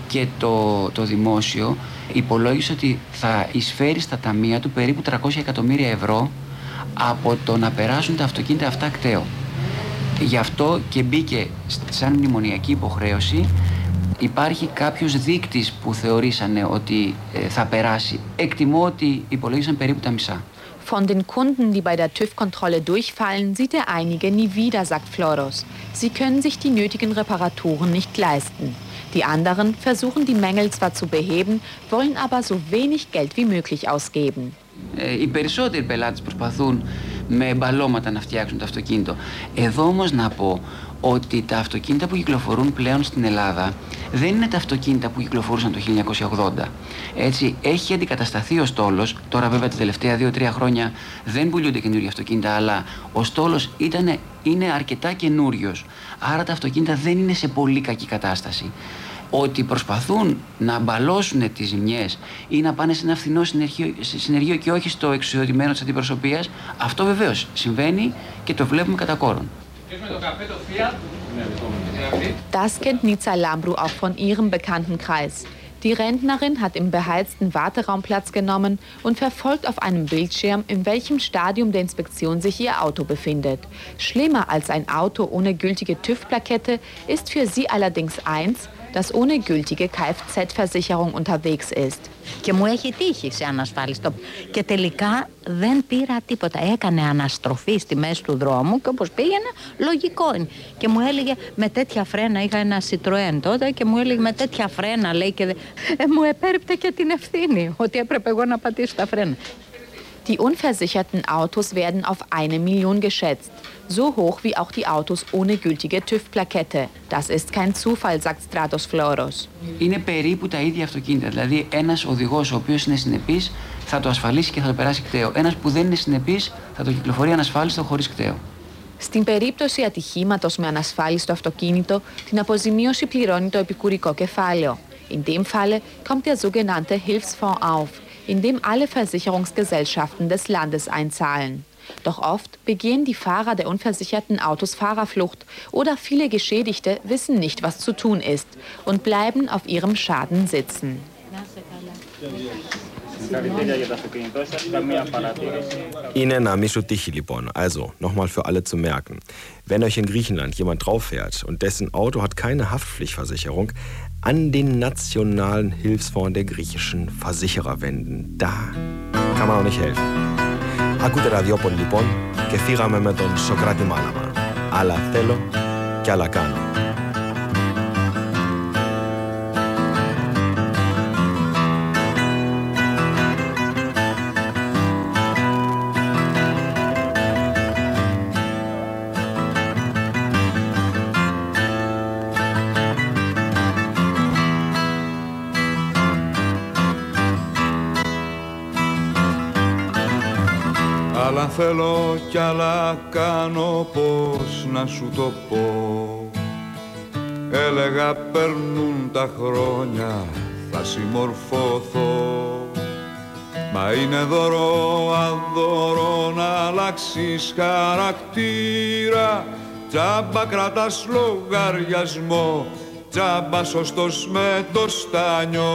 και το, το δημόσιο υπολόγισε ότι θα εισφέρει στα ταμεία του περίπου τριακόσια εκατομμύρια ευρώ από το να περάσουν τα αυτοκίνητα αυτά κταίο. Γι' αυτό και μπήκε σαν μνημονιακή υποχρέωση. Υπάρχει κάποιος δείκτης που θεωρήσανε ότι ε, θα περάσει. Εκτιμώ ότι υπολόγισαν περίπου τα μισά. Von den Kunden, die bei der TÜV-Kontrolle durchfallen, sieht er einige nie wieder, sagt Floros. Sie können sich die nötigen Reparaturen nicht leisten. Die anderen versuchen die Mängel zwar zu beheben, wollen aber so wenig Geld wie möglich ausgeben. Ε, οι περισσότεροι πελάτες προσπαθούν με μπαλώματα να φτιάξουν το αυτοκίνητο. Εδώ όμως να πω ότι τα αυτοκίνητα που κυκλοφορούν πλέον στην Ελλάδα δεν είναι τα αυτοκίνητα που κυκλοφορούσαν το χίλια εννιακόσια ογδόντα. Έτσι, έχει αντικατασταθεί ο στόλος. Τώρα βέβαια τα τελευταία δύο τρία χρόνια δεν πουλούνται καινούργια αυτοκίνητα, αλλά ο στόλος ήταν, είναι αρκετά καινούριος. Άρα τα αυτοκίνητα δεν είναι σε πολύ κακή κατάσταση. Ότι προσπαθούν να μπαλώσουν τις ζημιές ή να πάνε σε ένα φθηνό συνεργείο, συνεργείο και όχι στο εξουσιοδοτημένο της αντιπροσωπείας, αυτό βεβαίως συμβαίνει και το βλέπουμε κατά κόρον. Das kennt Nizar Lambrou auch von ihrem Bekanntenkreis. Die Rentnerin hat im beheizten Warteraum Platz genommen und verfolgt auf einem Bildschirm, in welchem Stadium der Inspektion sich ihr Auto befindet. Schlimmer als ein Auto ohne gültige TÜV-Plakette ist für sie allerdings eins, das ohne gültige Kfz-Versicherung unterwegs ist. Και μου έχει τύχει σε ανασφάλιστο. Και τελικά δεν πήρα τίποτα. Έκανε αναστροφή στη μέση του δρόμου και όπως πήγαινα, λογικό είναι. Και μου έλεγε με τέτοια φρένα, είχα ένα Citroën τότε, και μου έλεγε με τέτοια φρένα, λέει, και ε, μου επέριπτε και την ευθύνη, ότι έπρεπε εγώ να πατήσω τα φρένα. Die unversicherten Autos werden auf eine Million geschätzt. So hoch wie auch die Autos ohne gültige TÜV-Plakette. Das ist kein Zufall, sagt Stratos Floros. Είναι περίπου τα ίδια αυτοκίνητα. Δηλαδή, ένας οδηγός ο οποίος είναι συνεπής θα το ασφαλίσει και θα το περάσει κταίο. Ένας που δεν είναι συνεπής θα το κυκλοφορεί ανασφάλιστο χωρίς κταίο. Στην περίπτωση ατυχήματος με ανασφάλιστο αυτοκίνητο, την αποζημίωση πληρώνει το επικουρικό κεφάλαιο. In dem Falle kommt der sogenannte Hilfsfonds auf, in dem alle Versicherungsgesellschaften des Landes einzahlen. Doch oft begehen die Fahrer der unversicherten Autos Fahrerflucht oder viele Geschädigte wissen nicht, was zu tun ist und bleiben auf ihrem Schaden sitzen. Είναι να μη σου τύχει λοιπόν. Also, nochmal für alle zu merken. Wenn euch in Griechenland jemand drauf fährt und dessen Auto hat keine Haftpflichtversicherung, an den nationalen Hilfsfonds der griechischen Versicherer wenden. Da kann man auch nicht helfen. Ακούτε ραδιόπολη λοιπόν και φύγαμε με τον Σοκράτη Μάλαμα. Άλλα θέλω και άλλα κάνω. Άλλα θέλω κι άλλα κάνω, πώς να σου το πω. Έλεγα περνούν τα χρόνια, θα συμμορφωθώ. Μα είναι δώρο αδώρο να αλλάξεις χαρακτήρα. Τζάμπα κρατάς λογαριασμό, τζάμπα σωστός με το στάνιο.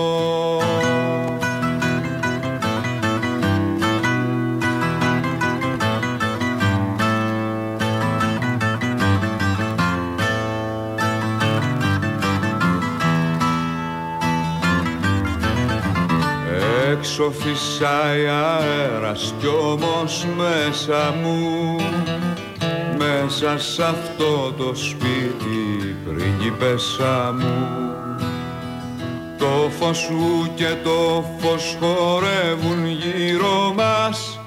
Έξω φυσάει αέρας κι όμως μέσα μου, μέσα σ' αυτό το σπίτι πριγκίπεσσα μου, το φως σου και το φως χορεύουν γύρω μας.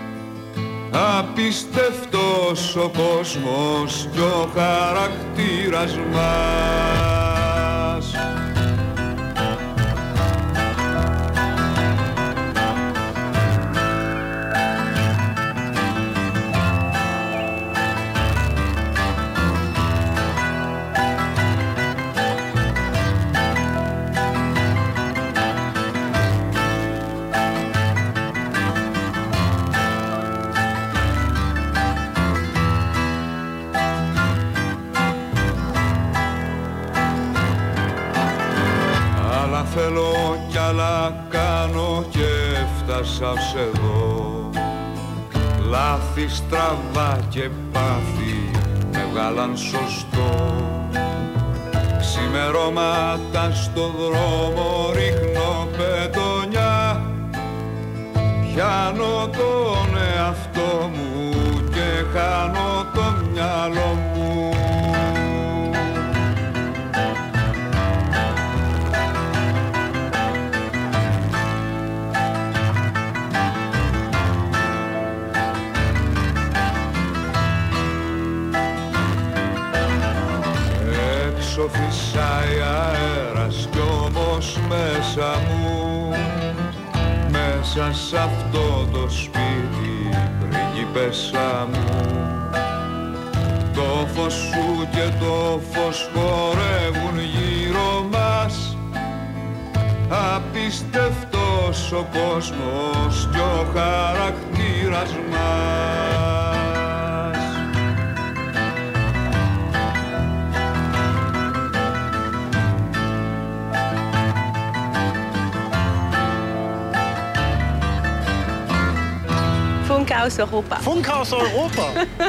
Απίστευτος ο κόσμος κι ο χαρακτήρας μας. έφτασα ως εδώ. Λάθη, στραβά και πάθη με βγάλαν σωστό. Ξημερώματα στο δρόμο ρίχνω πετονιά. Πιάνω τον εαυτό μου και χάνω το μυαλό μου. Έξω φυσάει αέρας κι όμως μέσα μου, μέσα σ' αυτό το σπίτι, πριγκίπεσσα μου, το φως σου και το φως χορεύουν γύρω μας. Απίστευτος ο κόσμος κι ο χαρακτήρας μας. Funke aus Europa. Funke aus Europa.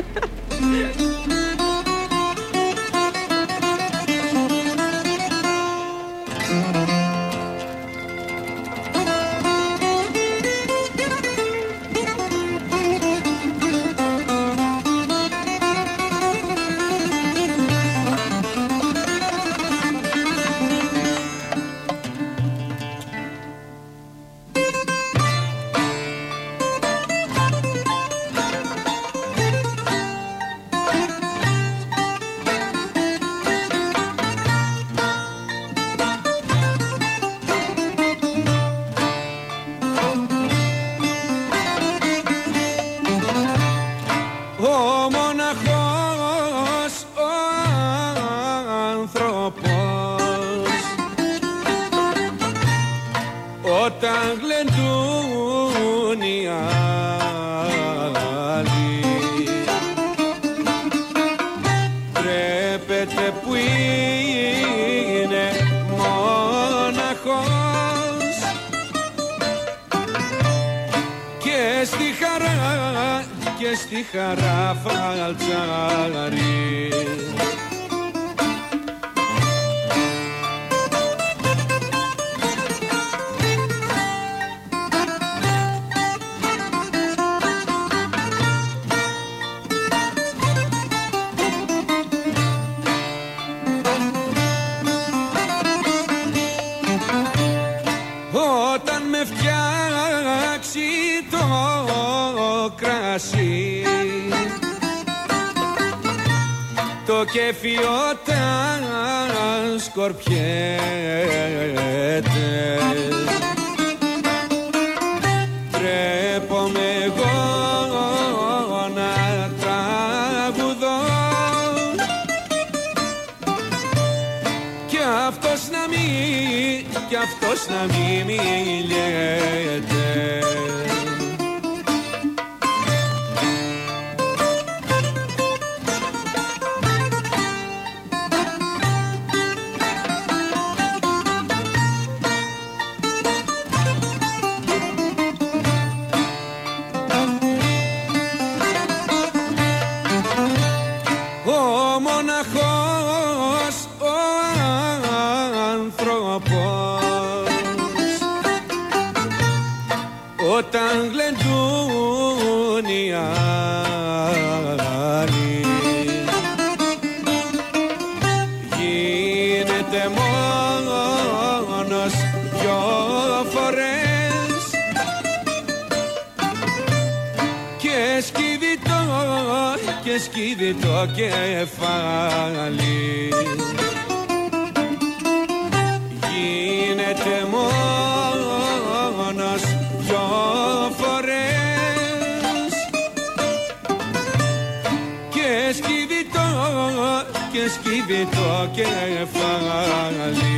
Στη χαρά φαλτσάρι. Όταν με φτιάξει το κρασί, το κέφι όταν σκορπιέται, τρέπομαι εγώ να τραγουδώ κι αυτός να μην, κι αυτός να μην μιλιέται. Όταν γλεντούν οι άλλοι, γίνεται μόνος δυο φορές και σκύβει το, και σκύβει το κεφάλι. Γίνεται μόνος δυο φορές και σκύβει το, και σκύβει το κεφάλι.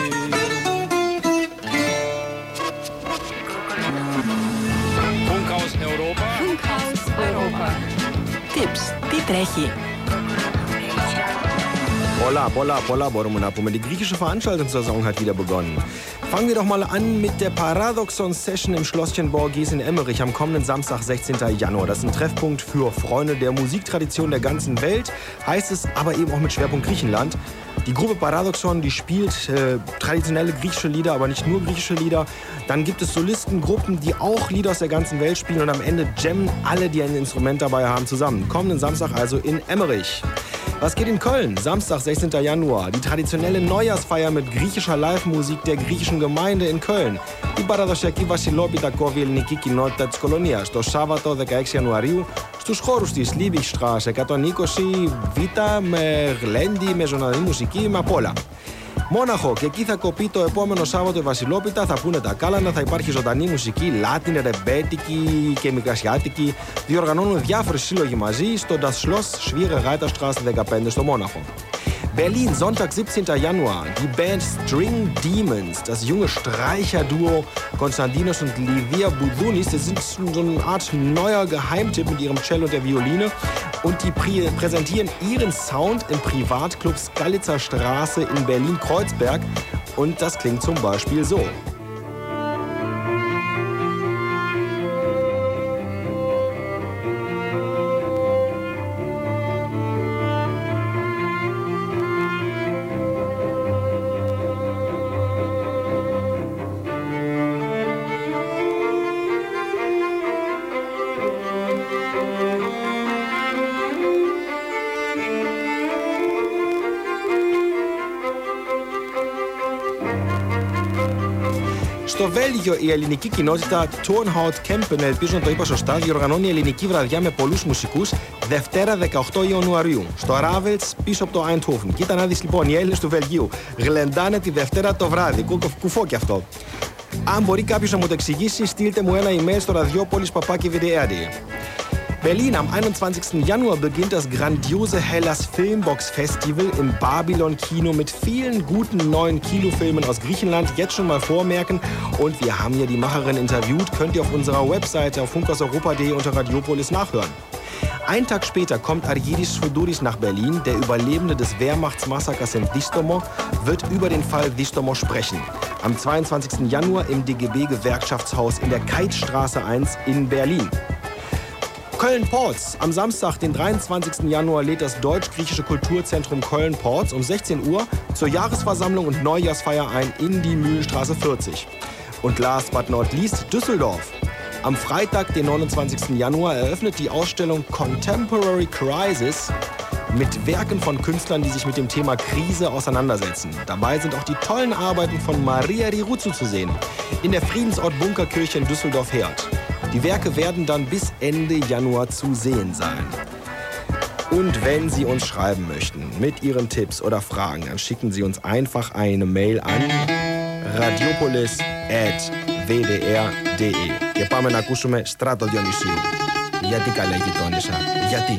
Funke aus Europa. Funke aus Europa. Tips, τι τρέχει. Πολλά, πολλά, πολλά μπορούμε να πούμε. Die griechische Veranstaltungssaison hat wieder begonnen. Fangen wir doch mal an mit der Paradoxon Session im Schlosschen Borgis in Emmerich am kommenden Samstag, sechzehnten Januar. Das ist ein Treffpunkt für Freunde der Musiktradition der ganzen Welt, heißt es, aber eben auch mit Schwerpunkt Griechenland. Die Gruppe Paradoxon, die spielt äh, traditionelle griechische Lieder, aber nicht nur griechische Lieder. Dann gibt es Solistengruppen, die auch Lieder aus der ganzen Welt spielen und am Ende jammen alle, die ein Instrument dabei haben, zusammen. Kommenden Samstag also in Emmerich. Was geht in Köln? Samstag, sechzehnten Januar. Die traditionelle Neujahrsfeier mit griechischer Live-Musik der griechischen Gemeinde in Köln. Η παραδοσιακή βασιλόπιτα κόβει η ελληνική κοινότητα της κολονίας το Σάββατο δεκαέξι Ιανουαρίου στους χώρους της Liebigstraße εκατόν είκοσι Β με γλέντι, με ζωντανή μουσική, με απ' όλα. Μόναχο, και εκεί θα κοπεί το επόμενο Σάββατο η Βασιλόπιτα, θα πούνε τα κάλανα, θα υπάρχει ζωντανή μουσική, Λάτιν, ρεμπέτικη και μικρασιάτικη. Διοργανώνουν διάφοροι σύλλογοι μαζί στο Das Schloss Schwierigheiterstraße δεκαπέντε στο Μόναχο. Berlin, Sonntag, siebzehnten Januar. Die Band String Demons, das junge Streicherduo Konstantinos und Livia Boudounis, das sind so eine Art neuer Geheimtipp mit ihrem Cello und der Violine. Und die prä- präsentieren ihren Sound im Privatclub Skalitzer Straße in Berlin-Kreuzberg. Und das klingt zum Beispiel so. Στο Βέλγιο η ελληνική κοινότητα Turnhout Kempen, ελπίζω να το είπα σωστά, διοργανώνει ελληνική βραδιά με πολλούς μουσικούς Δευτέρα δεκαοκτώ Ιανουαρίου στο Ravels πίσω από το Eindhoven. Κοίτα να δεις λοιπόν, οι Έλληνες του Βελγίου γλεντάνε τη Δευτέρα το βράδυ. Κουφό κι αυτό. Αν μπορεί κάποιος να μου το εξηγήσει, στείλτε μου ένα email στο radiopolis παπάκι βι ντι αρ τελεία νετ. Berlin, am einundzwanzigsten Januar beginnt das grandiose Hellas Filmbox Festival im Babylon Kino mit vielen guten neuen Kinofilmen aus Griechenland. Jetzt schon mal vormerken. Und wir haben hier die Macherin interviewt. Könnt ihr auf unserer Webseite auf funkhauseuropa punkt de unter Radiopolis nachhören. Einen Tag später kommt Argyris Sfouduris nach Berlin. Der Überlebende des Wehrmachtsmassakers in Distomos wird über den Fall Distomos sprechen. Am zweiundzwanzigsten Januar im D G B-Gewerkschaftshaus in der Keitstraße eins in Berlin. Köln-Porz. Am Samstag, den dreiundzwanzigsten Januar, lädt das Deutsch-Griechische Kulturzentrum Köln-Porz um sechzehn Uhr zur Jahresversammlung und Neujahrsfeier ein in die Mühlenstraße vierzig. Und last but not least Düsseldorf. Am Freitag, den neunundzwanzigsten Januar, eröffnet die Ausstellung Contemporary Crisis mit Werken von Künstlern, die sich mit dem Thema Krise auseinandersetzen. Dabei sind auch die tollen Arbeiten von Maria Riruzu zu sehen, in der Friedensort Bunkerkirche in Düsseldorf-Herd. Die Werke werden dann bis Ende Januar zu sehen sein. Und wenn Sie uns schreiben möchten mit Ihren Tipps oder Fragen, dann schicken Sie uns einfach eine Mail an radiopolis at v d r punkt d e. Και πάμε να ακούσουμε Στράτο Διονυσίου. Γιατί καλά γειτόνισσα, γιατί.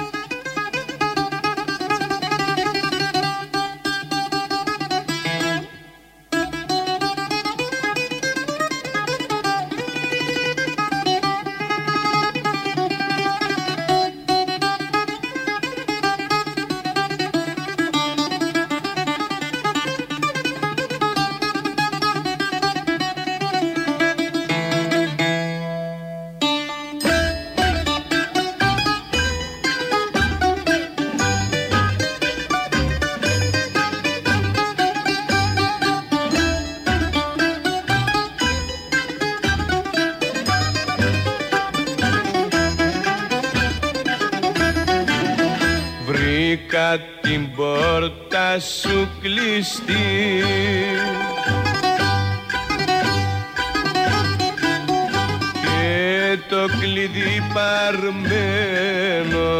Βρήκα την πόρτα σου κλειστή και το κλειδί παρμένο.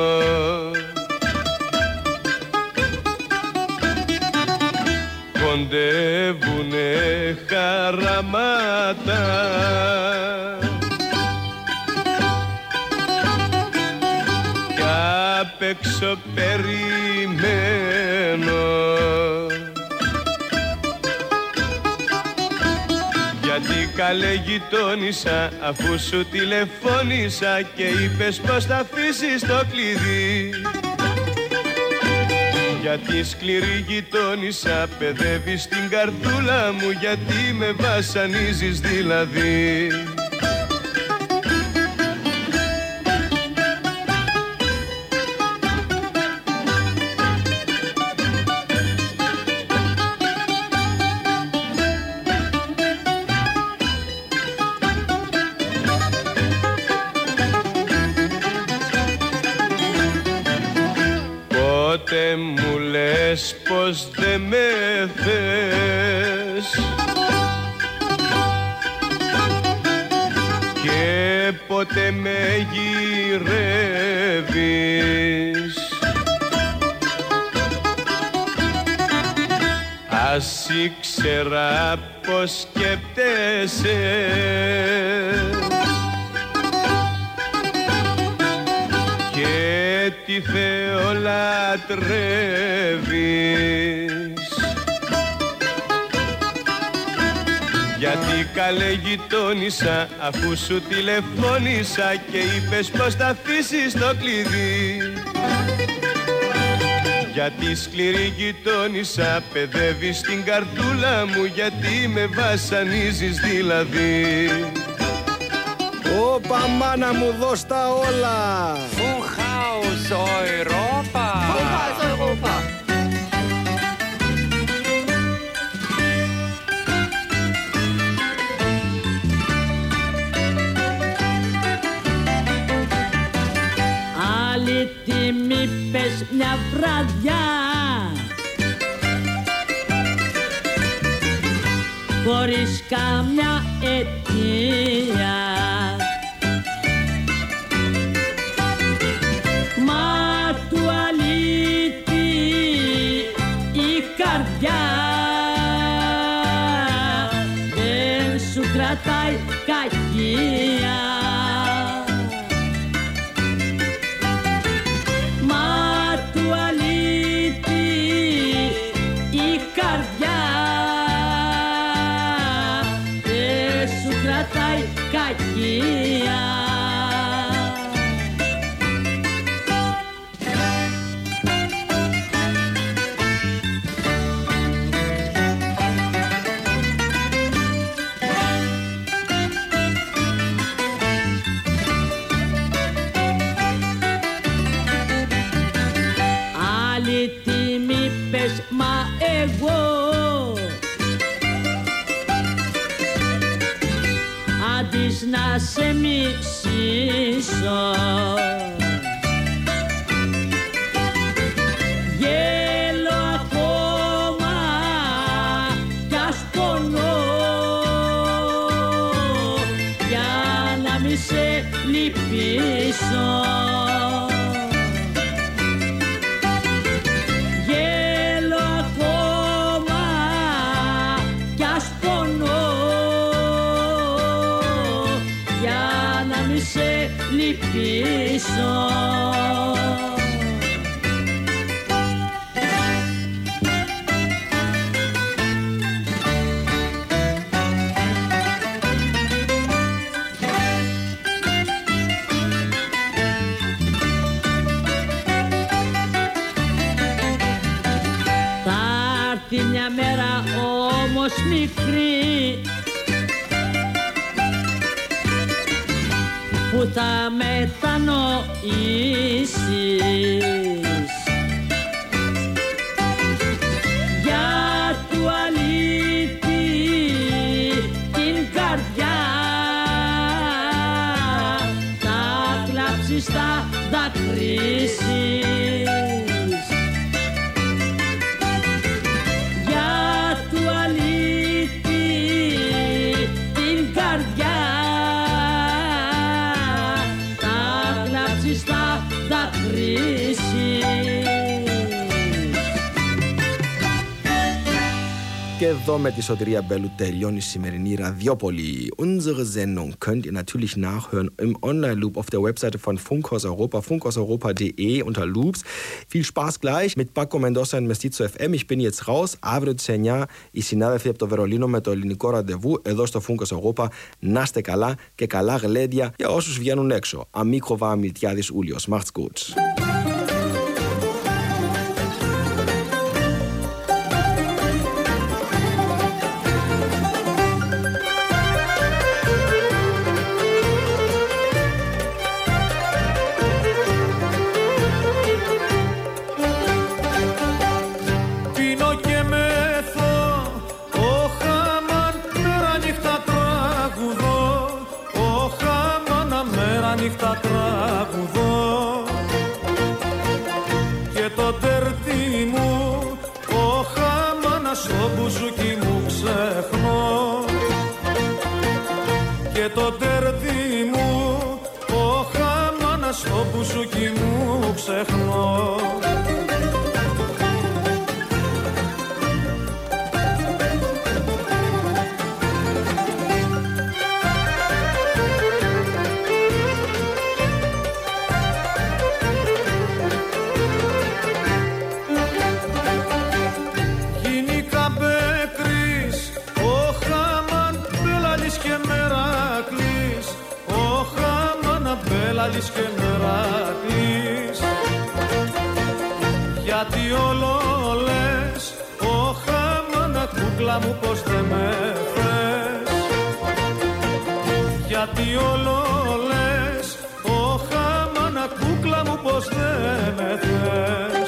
Κοντεύουνε χαραμάτα απ' έξω περιμένω. Γιατί καλέ γειτόνισσα αφού σου τηλεφώνησα και είπες πως θα αφήσεις το κλειδί. Γιατί σκληρή γειτόνισσα παιδεύεις την καρδούλα μου, γιατί με βασανίζεις δηλαδή. Πότε μου λες πως δε με θες και πότε με γυρεύεις, ας ήξερα πως σκέπτεσαι και τι Θεό λατρεύεις. Γιατί καλέ γειτόνισσα, αφού σου τηλεφώνησα και είπες πως θα αφήσεις το κλειδί. Γιατί σκληρή γειτόνισσα παιδεύεις την καρδούλα μου, γιατί με βασανίζεις δηλαδή. Όπα μάνα μου, δώσ' τα όλα! Funkhaus Europa! Funkhaus Europa! Άλλη τιμή πες μια βραδιά χωρίς καμιά αιτία, μα του αλήτη η καρδιά δεν σου κρατάει κακία. Μα του αλήτη η καρδιά δεν σου κρατάει κακία. Άλλη τιμή πες, μα εγώ αντί να σε μισήσω γέλω ακόμα κι ας πονώ για να μη σε λυπήσω. Γέλω ακόμα κι ας πονώ για να μη σε λυπήσω. Θα έρθει μια μέρα όμως μικρή που θα μετανοήσεις για του αλήτη την καρδιά, θα κλάψεις, θα δακρύσεις για του αλήτη την καρδιά, θα κλάψεις, θα δακρύσεις. Και εδώ με τη Σωτηρία Μπέλου τελειώνει η σημερινή Radiopoli. Unsere Sendung könnt ihr natürlich nachhören im Online-Loop auf der Webseite von Funkhaus Europa, funkhauseuropa punkt de unter Loops. Viel Spaß gleich mit Paco Mendoza und Mestizo εφ εμ. Ich bin jetzt raus. Αύριο τις εννιά οι συνάδελφοι από το Βερολίνο με το ελληνικό ραντεβού εδώ στο Funkhaus Europa. Να είστε καλά και καλά γλέντια για όσους βγαίνουν έξω. Αμίκρο Βαμιλτιάδης Ούλιος. Macht's gut. να τραγουδώ και το τερτί μου ο χαμάνα στο μπουζούκι μου ξεχνώ και το τερτί μου ο χαμάνα στο μπουζούκι μου ξεχνώ. Μπέλαλης και Μεράκλης, γιατί όλο λες ο χαμάνα κούκλα μου πως δεν με θες, γιατί όλο λες ο χαμάνα κούκλα μου πως δεν με θες.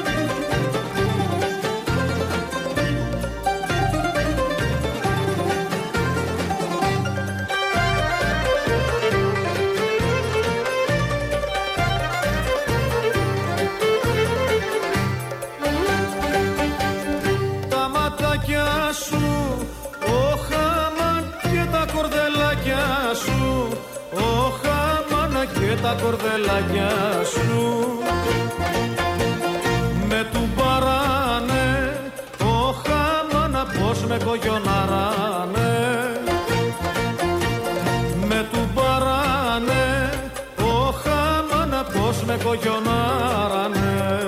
Και τα κορδελάκια σου με του παράνε ο χαμάνα πως με κογιοναράνε, με του παράνε ο χαμάνα πως με κογιοναράνε.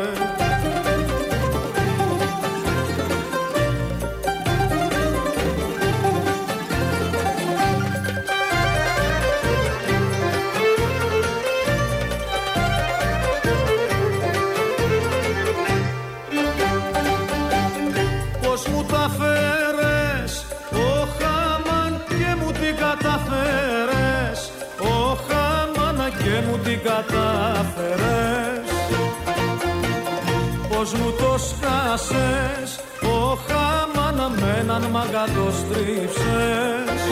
Κατάφερες, πως μου το σκάσες ο χαμάνα με έναν μάγκα το στρίψες,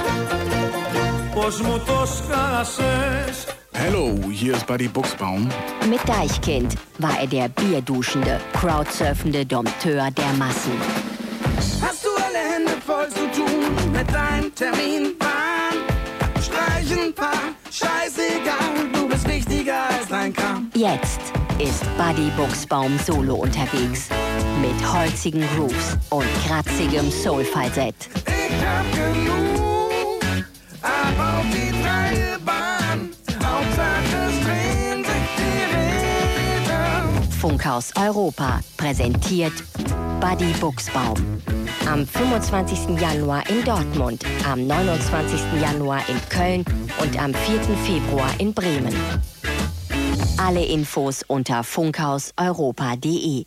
πως μου το σκάσες. Hallo, hier ist Buddy Buchsbaum. Mit Deichkind war er der bierduschende, crowdsurfende Dompteur der Massen. Hast du alle Hände voll zu tun mit deinem Terminplan? Streichen, paar, scheißegal, du bist wichtiger als dein Kram. Jetzt ist Buddy Buchsbaum solo unterwegs. Mit holzigen Grooves und kratzigem Soul-Falsett. Ich hab genug, ab auf die freie Bahn. Hauptsache es drehen sich die Räder. Funkhaus Europa präsentiert Buddy Buchsbaum. Am fünfundzwanzigsten Januar in Dortmund, am neunundzwanzigsten Januar in Köln und am vierten Februar in Bremen. Alle Infos unter funkhaus europa punkt de.